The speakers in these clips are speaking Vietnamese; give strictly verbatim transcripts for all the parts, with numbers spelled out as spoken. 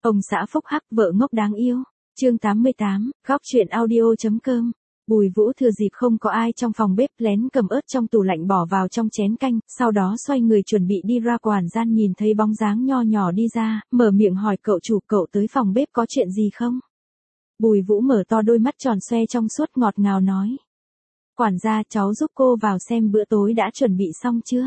Ông xã phúc hắc vợ ngốc đáng yêu. Chương tám mươi tám, góc truyện audio.com. Bùi Vũ thừa dịp không có ai trong phòng bếp lén cầm ớt trong tủ lạnh bỏ vào trong chén canh, sau đó xoay người chuẩn bị đi ra quản gian, nhìn thấy bóng dáng nho nhỏ đi ra, mở miệng hỏi cậu chủ, cậu tới phòng bếp có chuyện gì không? Bùi Vũ mở to đôi mắt tròn xoe trong suốt ngọt ngào nói. Quản gia, cháu giúp cô vào xem bữa tối đã chuẩn bị xong chưa?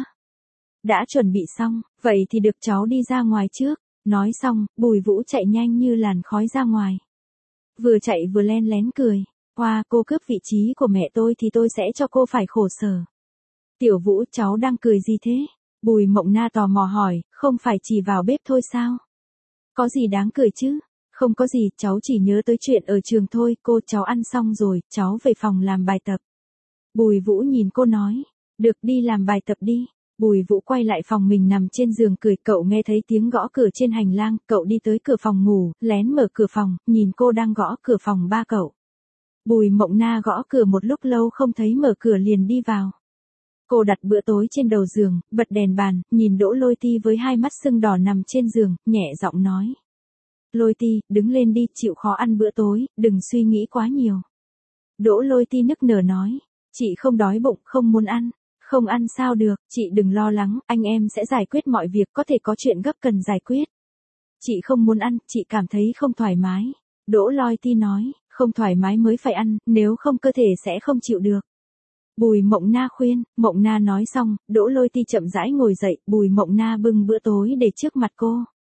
Đã chuẩn bị xong, vậy thì được cháu đi ra ngoài trước. Nói xong, Bùi Vũ chạy nhanh như làn khói ra ngoài. Vừa chạy vừa len lén cười. Hoa, cô cướp vị trí của mẹ tôi thì tôi sẽ cho cô phải khổ sở. Tiểu Vũ, cháu đang cười gì thế? Bùi Mộng Na tò mò hỏi, không phải chỉ vào bếp thôi sao? Có gì đáng cười chứ? Không có gì, cháu chỉ nhớ tới chuyện ở trường thôi. Cô, cháu ăn xong rồi, cháu về phòng làm bài tập. Bùi Vũ nhìn cô nói, được, đi làm bài tập đi. Bùi Vũ quay lại phòng mình nằm trên giường cười, cậu nghe thấy tiếng gõ cửa trên hành lang, cậu đi tới cửa phòng ngủ, lén mở cửa phòng, nhìn cô đang gõ cửa phòng ba cậu. Bùi Mộng Na gõ cửa một lúc lâu không thấy mở cửa liền đi vào. Cô đặt bữa tối trên đầu giường, bật đèn bàn, nhìn Đỗ Lôi Ti với hai mắt sưng đỏ nằm trên giường, nhẹ giọng nói. Lôi Ti, đứng lên đi, chịu khó ăn bữa tối, đừng suy nghĩ quá nhiều. Đỗ Lôi Ti nức nở nói, chị không đói bụng, không muốn ăn. Không ăn sao được, chị đừng lo lắng, anh em sẽ giải quyết mọi việc, có thể có chuyện gấp cần giải quyết. Chị không muốn ăn, chị cảm thấy không thoải mái. Đỗ Lôi Ti nói, không thoải mái mới phải ăn, nếu không cơ thể sẽ không chịu được. Bùi Mộng Na khuyên, Mộng Na nói xong, Đỗ Lôi Ti chậm rãi ngồi dậy, Bùi Mộng Na bưng bữa tối để trước mặt cô.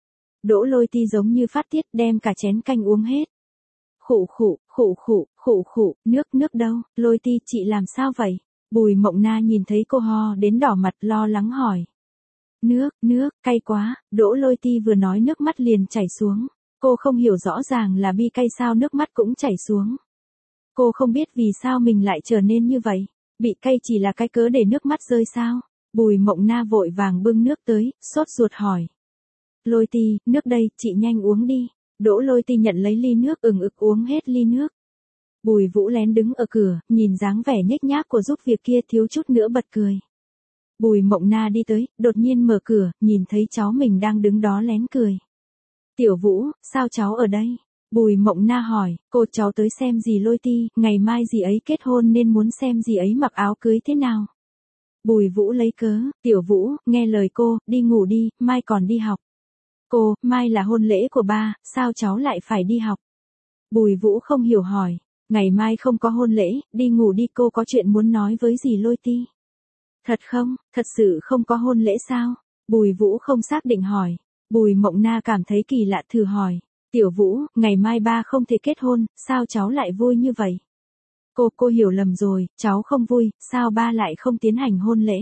Đỗ Lôi Ti giống như phát tiết, đem cả chén canh uống hết. Khụ khụ, khụ khụ, khụ khụ, nước nước đâu, Lôi Ti, chị làm sao vậy? Bùi Mộng Na nhìn thấy cô ho đến đỏ mặt lo lắng hỏi. Nước, nước, cay quá, Đỗ Lôi Ti vừa nói nước mắt liền chảy xuống. Cô không hiểu rõ ràng là bi cay sao nước mắt cũng chảy xuống. Cô không biết vì sao mình lại trở nên như vậy. Bị cay chỉ là cái cớ để nước mắt rơi sao? Bùi Mộng Na vội vàng bưng nước tới, sốt ruột hỏi. Lôi Ti, nước đây, chị nhanh uống đi. Đỗ Lôi Ti nhận lấy ly nước, ừng ực uống hết ly nước. Bùi Vũ lén đứng ở cửa, nhìn dáng vẻ nhếch nhác của giúp việc kia thiếu chút nữa bật cười. Bùi Mộng Na đi tới, đột nhiên mở cửa, nhìn thấy cháu mình đang đứng đó lén cười. Tiểu Vũ, sao cháu ở đây? Bùi Mộng Na hỏi, cô, cháu tới xem dì Lôi Ti, ngày mai dì ấy kết hôn nên muốn xem dì ấy mặc áo cưới thế nào. Bùi Vũ lấy cớ, Tiểu Vũ, nghe lời cô, đi ngủ đi, mai còn đi học. Cô, mai là hôn lễ của ba, sao cháu lại phải đi học? Bùi Vũ không hiểu hỏi. Ngày mai không có hôn lễ, đi ngủ đi, cô có chuyện muốn nói với dì Lôi Ti. Thật không, thật sự không có hôn lễ sao? Bùi Vũ không xác định hỏi. Bùi Mộng Na cảm thấy kỳ lạ thử hỏi. Tiểu Vũ, ngày mai ba không thể kết hôn, sao cháu lại vui như vậy? Cô, cô hiểu lầm rồi, cháu không vui, sao ba lại không tiến hành hôn lễ?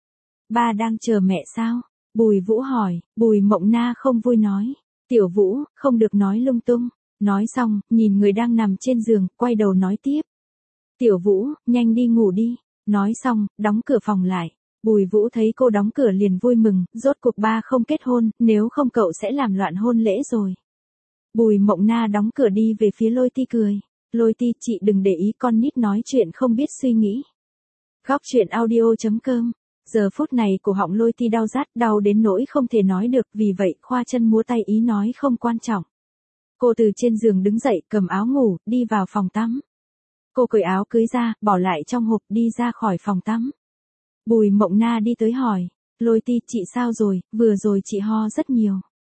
Ba đang chờ mẹ sao? Bùi Vũ hỏi, Bùi Mộng Na không vui nói. Tiểu Vũ, không được nói lung tung. Nói xong, nhìn người đang nằm trên giường, quay đầu nói tiếp. Tiểu Vũ, nhanh đi ngủ đi. Nói xong, đóng cửa phòng lại. Bùi Vũ thấy cô đóng cửa liền vui mừng, rốt cuộc ba không kết hôn, nếu không cậu sẽ làm loạn hôn lễ rồi. Bùi Mộng Na đóng cửa đi về phía Lôi Ti cười. Lôi Ti, chị đừng để ý con nít nói chuyện không biết suy nghĩ. Góc truyện audio.com. Giờ phút này cổ họng Lôi Ti đau rát, đau đến nỗi không thể nói được, vì vậy khoa chân múa tay ý nói không quan trọng. Cô từ trên giường đứng dậy, cầm áo ngủ, đi vào phòng tắm. Cô cởi áo cưới ra, bỏ lại trong hộp, đi ra khỏi phòng tắm. Bùi Mộng Na đi tới hỏi, Lôi Ti, chị sao rồi, vừa rồi chị ho rất nhiều.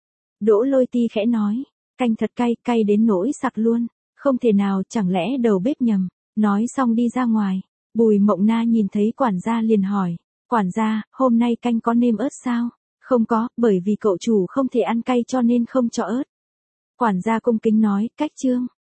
Đỗ Lôi Ti khẽ nói, canh thật cay, cay đến nỗi sặc luôn, không thể nào, chẳng lẽ đầu bếp nhầm. Nói xong đi ra ngoài. Bùi Mộng Na nhìn thấy quản gia liền hỏi, quản gia, hôm nay canh có nêm ớt sao? Không có, bởi vì cậu chủ không thể ăn cay cho nên không cho ớt. Quản gia cung kính nói, cách chương.